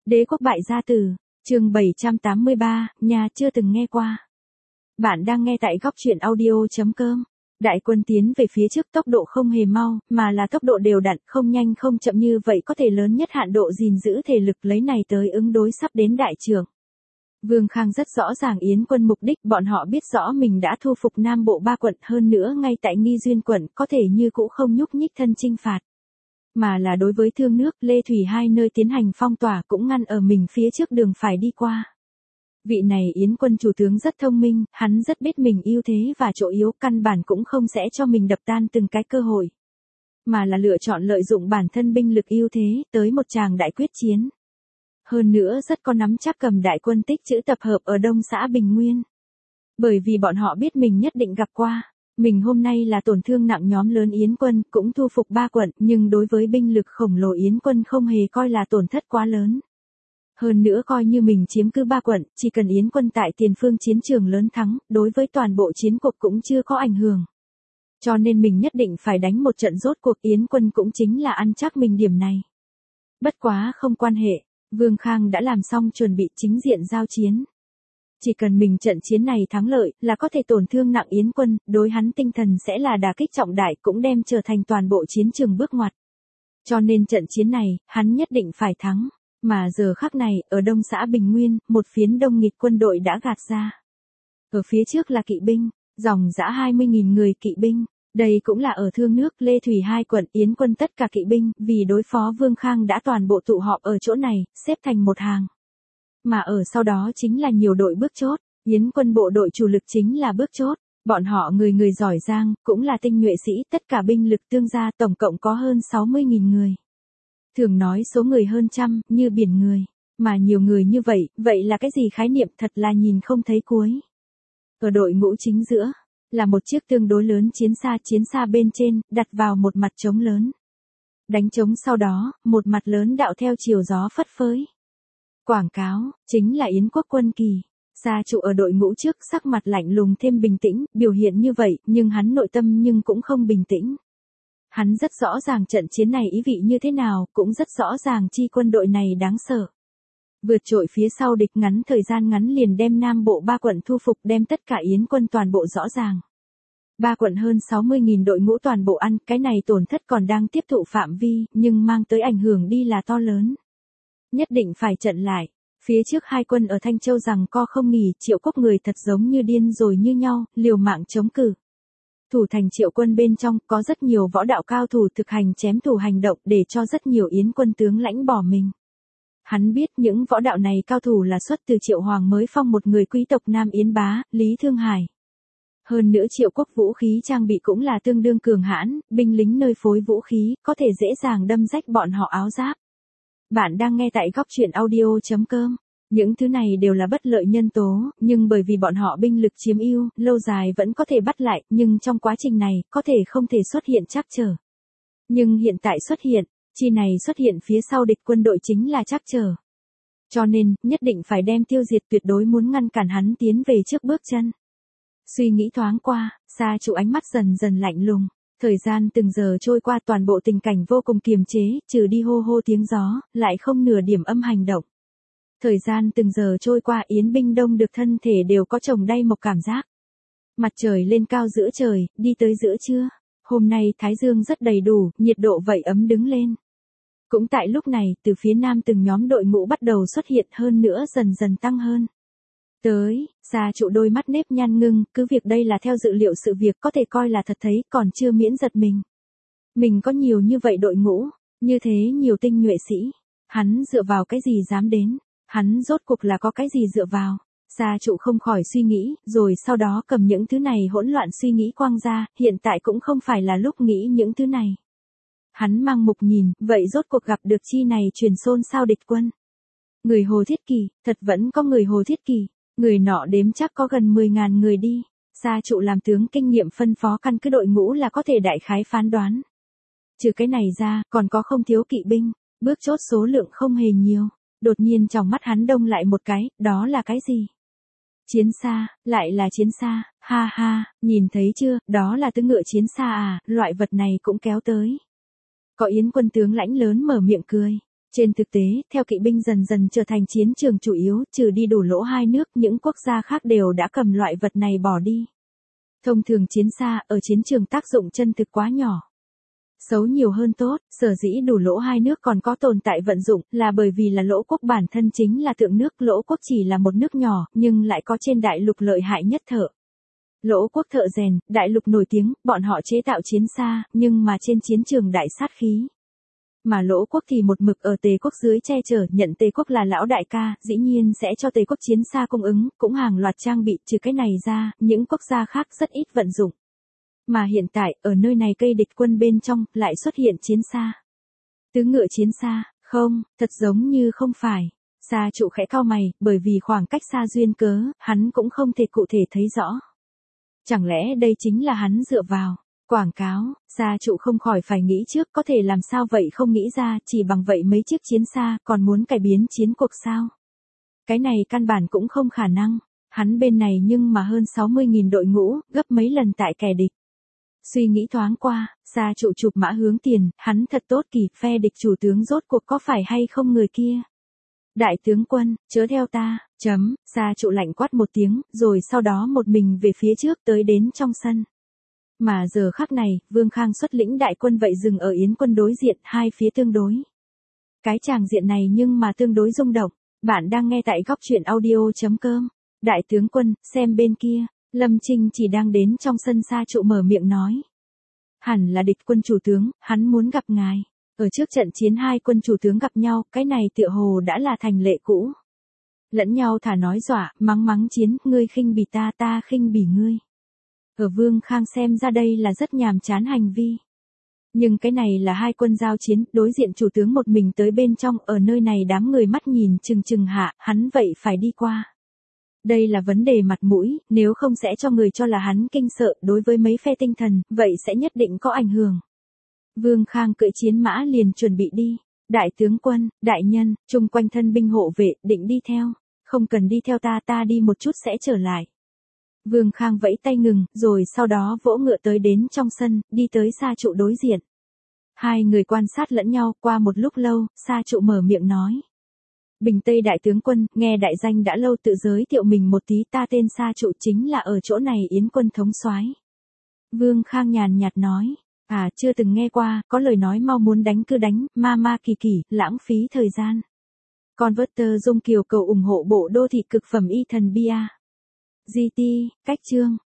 Đế quốc bại gia tử, chương 783, nhà chưa từng nghe qua. Bạn đang nghe tại góc truyện audio.com. Đại quân tiến về phía trước tốc độ không hề mau, mà là tốc độ đều đặn, không nhanh không chậm như vậy có thể lớn nhất hạn độ gìn giữ thể lực lấy này tới ứng đối sắp đến đại trưởng. Vương Khang rất rõ ràng Yến quân mục đích, bọn họ biết rõ mình đã thu phục Nam Bộ 3 quận, hơn nữa ngay tại Nghi Duyên quận có thể như cũ không nhúc nhích thân chinh phạt. Mà là đối với Thương Nước, Lê Thủy hai nơi tiến hành phong tỏa cũng ngăn ở mình phía trước đường phải đi qua. Vị này Yến quân chủ tướng rất thông minh, hắn rất biết mình ưu thế và chỗ yếu, căn bản cũng không sẽ cho mình đập tan từng cái cơ hội. Mà là lựa chọn lợi dụng bản thân binh lực ưu thế, tới một tràng đại quyết chiến. Hơn nữa rất có nắm chắc cầm đại quân tích trữ tập hợp ở Đông xã Bình Nguyên. Bởi vì bọn họ biết mình nhất định gặp qua. Mình hôm nay là tổn thương nặng nhóm lớn Yến quân, cũng thu phục 3 quận, nhưng đối với binh lực khổng lồ Yến quân không hề coi là tổn thất quá lớn. Hơn nữa coi như mình chiếm cứ 3 quận, chỉ cần Yến quân tại tiền phương chiến trường lớn thắng, đối với toàn bộ chiến cuộc cũng chưa có ảnh hưởng. Cho nên mình nhất định phải đánh một trận rốt cuộc, Yến quân cũng chính là ăn chắc mình điểm này. Bất quá không quan hệ, Vương Khang đã làm xong chuẩn bị chính diện giao chiến. Chỉ cần mình trận chiến này thắng lợi là có thể tổn thương nặng Yến quân, đối hắn tinh thần sẽ là đả kích trọng đại, cũng đem trở thành toàn bộ chiến trường bước ngoặt. Cho nên trận chiến này, hắn nhất định phải thắng. Mà giờ khắc này, ở Đông xã Bình Nguyên, một phiến đông nghịt quân đội đã gạt ra. Ở phía trước là kỵ binh, dòng dã 20.000 người kỵ binh. Đây cũng là ở Thương Nước, Lê Thủy hai quận Yến quân tất cả kỵ binh, vì đối phó Vương Khang đã toàn bộ tụ họp ở chỗ này, xếp thành một hàng. Mà ở sau đó chính là nhiều đội bước chốt, Yến quân bộ đội chủ lực chính là bước chốt, bọn họ người người giỏi giang, cũng là tinh nhuệ sĩ, tất cả binh lực tương gia tổng cộng có hơn 60.000 người. Thường nói số người hơn trăm, như biển người, mà nhiều người như vậy là cái gì khái niệm, thật là nhìn không thấy cuối. Ở đội ngũ chính giữa, là một chiếc tương đối lớn chiến xa bên trên, đặt vào một mặt trống lớn. Đánh trống sau đó, một mặt lớn đạo theo chiều gió phất phới. Quảng cáo, chính là Yến quốc quân kỳ. Sa trụ ở đội ngũ trước sắc mặt lạnh lùng thêm bình tĩnh, biểu hiện như vậy, nhưng hắn nội tâm nhưng cũng không bình tĩnh. Hắn rất rõ ràng trận chiến này ý vị như thế nào, cũng rất rõ ràng chi quân đội này đáng sợ. Vượt trội phía sau địch, ngắn thời gian ngắn liền đem Nam Bộ 3 quận thu phục, đem tất cả Yến quân toàn bộ rõ ràng. 3 quận hơn 60.000 đội ngũ toàn bộ ăn, cái này tổn thất còn đang tiếp thụ phạm vi, nhưng mang tới ảnh hưởng đi là to lớn. Nhất định phải trận lại. Phía trước hai quân ở Thanh Châu rằng co không nghỉ, Triệu Quốc người thật giống như điên rồi như nhau, liều mạng chống cự. Thủ thành Triệu quân bên trong có rất nhiều võ đạo cao thủ thực hành chém thủ hành động để cho rất nhiều Yến quân tướng lãnh bỏ mình. Hắn biết những võ đạo này cao thủ là xuất từ Triệu Hoàng mới phong một người quý tộc Nam Yến bá, Lý Thương Hải. Hơn nữa Triệu Quốc vũ khí trang bị cũng là tương đương cường hãn, binh lính nơi phối vũ khí, có thể dễ dàng đâm rách bọn họ áo giáp. Bạn đang nghe tại góc truyện audio.com. Những thứ này đều là bất lợi nhân tố, nhưng bởi vì bọn họ binh lực chiếm ưu, lâu dài vẫn có thể bắt lại, nhưng trong quá trình này, có thể không thể xuất hiện trắc trở. Nhưng hiện tại xuất hiện, chi này xuất hiện phía sau địch quân đội chính là trắc trở. Cho nên, nhất định phải đem tiêu diệt, tuyệt đối muốn ngăn cản hắn tiến về trước bước chân. Suy nghĩ thoáng qua, Sa trụ ánh mắt dần dần lạnh lùng. Thời gian từng giờ trôi qua, toàn bộ tình cảnh vô cùng kiềm chế, trừ đi hô hô tiếng gió, lại không nửa điểm âm hành động. Thời gian từng giờ trôi qua, Yến binh đông được thân thể đều có chồng đay mộc cảm giác. Mặt trời lên cao giữa trời, đi tới giữa trưa. Hôm nay thái dương rất đầy đủ, nhiệt độ vậy ấm đứng lên. Cũng tại lúc này, từ phía nam từng nhóm đội ngũ bắt đầu xuất hiện, hơn nữa dần dần tăng hơn. Tới, Sa trụ đôi mắt nếp nhăn ngưng, cứ việc đây là theo dự liệu sự việc có thể coi là thật thấy, còn chưa miễn giật mình. Mình có nhiều như vậy đội ngũ, như thế nhiều tinh nhuệ sĩ. Hắn dựa vào cái gì dám đến? Hắn rốt cuộc là có cái gì dựa vào? Sa trụ không khỏi suy nghĩ, rồi sau đó cầm những thứ này hỗn loạn suy nghĩ quăng ra, hiện tại cũng không phải là lúc nghĩ những thứ này. Hắn mang mục nhìn, vậy rốt cuộc gặp được chi này truyền xôn xao địch quân. Người Hồ Thiết Kỳ, thật vẫn có người Hồ Thiết Kỳ. Người nọ đếm chắc có gần 10.000 người đi. Sa trụ làm tướng kinh nghiệm phân phó căn cứ đội ngũ là có thể đại khái phán đoán. Trừ cái này ra, còn có không thiếu kỵ binh, bước chốt số lượng không hề nhiều. Đột nhiên trong mắt hắn đông lại một cái, đó là cái gì? Chiến xa, lại là chiến xa, ha ha, nhìn thấy chưa, đó là tư ngựa chiến xa à, loại vật này cũng kéo tới. Có Yến quân tướng lãnh lớn mở miệng cười. Trên thực tế, theo kỵ binh dần dần trở thành chiến trường chủ yếu, trừ đi đổ lỗ hai nước, những quốc gia khác đều đã cầm loại vật này bỏ đi. Thông thường chiến xa ở chiến trường tác dụng chân thực quá nhỏ. Xấu nhiều hơn tốt, sở dĩ đủ lỗ hai nước còn có tồn tại vận dụng là bởi vì là lỗ quốc bản thân chính là tượng nước, lỗ quốc chỉ là một nước nhỏ nhưng lại có trên đại lục lợi hại nhất thợ. Lỗ quốc thợ rèn, đại lục nổi tiếng, bọn họ chế tạo chiến xa, nhưng mà trên chiến trường đại sát khí. Mà lỗ quốc thì một mực ở Tề quốc dưới che chở, nhận Tề quốc là lão đại ca, dĩ nhiên sẽ cho Tề quốc chiến xa cung ứng, cũng hàng loạt trang bị, trừ cái này ra, những quốc gia khác rất ít vận dụng. Mà hiện tại, ở nơi này cây địch quân bên trong, lại xuất hiện chiến xa. Tứ ngựa chiến xa, không, thật giống như không phải. Sa trụ khẽ cau mày, bởi vì khoảng cách xa duyên cớ, hắn cũng không thể cụ thể thấy rõ. Chẳng lẽ đây chính là hắn dựa vào quảng cáo, Sa trụ không khỏi phải nghĩ trước, có thể làm sao vậy không nghĩ ra, chỉ bằng vậy mấy chiếc chiến xa, còn muốn cải biến chiến cuộc sao? Cái này căn bản cũng không khả năng, hắn bên này nhưng mà hơn 60.000 đội ngũ, gấp mấy lần tại kẻ địch. Suy nghĩ thoáng qua, Sa trụ chụp mã hướng tiền, hắn thật tốt kỳ, phe địch chủ tướng rốt cuộc có phải hay không người kia? Đại tướng quân, chớ theo ta, Sa trụ lạnh quát một tiếng, rồi sau đó một mình về phía trước tới đến trong sân. Mà giờ khắc này, Vương Khang xuất lĩnh đại quân vậy dừng ở Yến quân đối diện, hai phía tương đối. Cái tràng diện này nhưng mà tương đối rung động, bạn đang nghe tại góc truyện audio.com. Đại tướng quân, xem bên kia, Lâm Trinh chỉ đang đến trong sân, Sa trụ mở miệng nói. Hẳn là địch quân chủ tướng, hắn muốn gặp ngài. Ở trước trận chiến hai quân chủ tướng gặp nhau, cái này tựa hồ đã là thành lệ cũ. Lẫn nhau thả nói dọa, mắng chiến, ngươi khinh bỉ ta, ta khinh bỉ ngươi. Ở Vương Khang xem ra đây là rất nhàm chán hành vi. Nhưng cái này là hai quân giao chiến, đối diện chủ tướng một mình tới bên trong, ở nơi này đám người mắt nhìn chừng hạ, hắn vậy phải đi qua. Đây là vấn đề mặt mũi, nếu không sẽ cho người cho là hắn kinh sợ, đối với mấy phe tinh thần, vậy sẽ nhất định có ảnh hưởng. Vương Khang cưỡi chiến mã liền chuẩn bị đi. Đại tướng quân, đại nhân, chung quanh thân binh hộ vệ, định đi theo. Không cần đi theo ta, ta đi một chút sẽ trở lại. Vương Khang vẫy tay ngừng, rồi sau đó vỗ ngựa tới đến trong sân, đi tới Sa trụ đối diện. Hai người quan sát lẫn nhau, qua một lúc lâu, Sa trụ mở miệng nói. Bình Tây đại tướng quân, nghe đại danh đã lâu, tự giới thiệu mình một tí, ta tên Sa trụ, chính là ở chỗ này Yến quân thống soái. Vương Khang nhàn nhạt nói. À, chưa từng nghe qua, có lời nói mau muốn đánh cứ đánh, ma kỳ, lãng phí thời gian. Converter Dung Kiều cầu ủng hộ bộ đô thị cực phẩm y thần bia. GT, cách chương.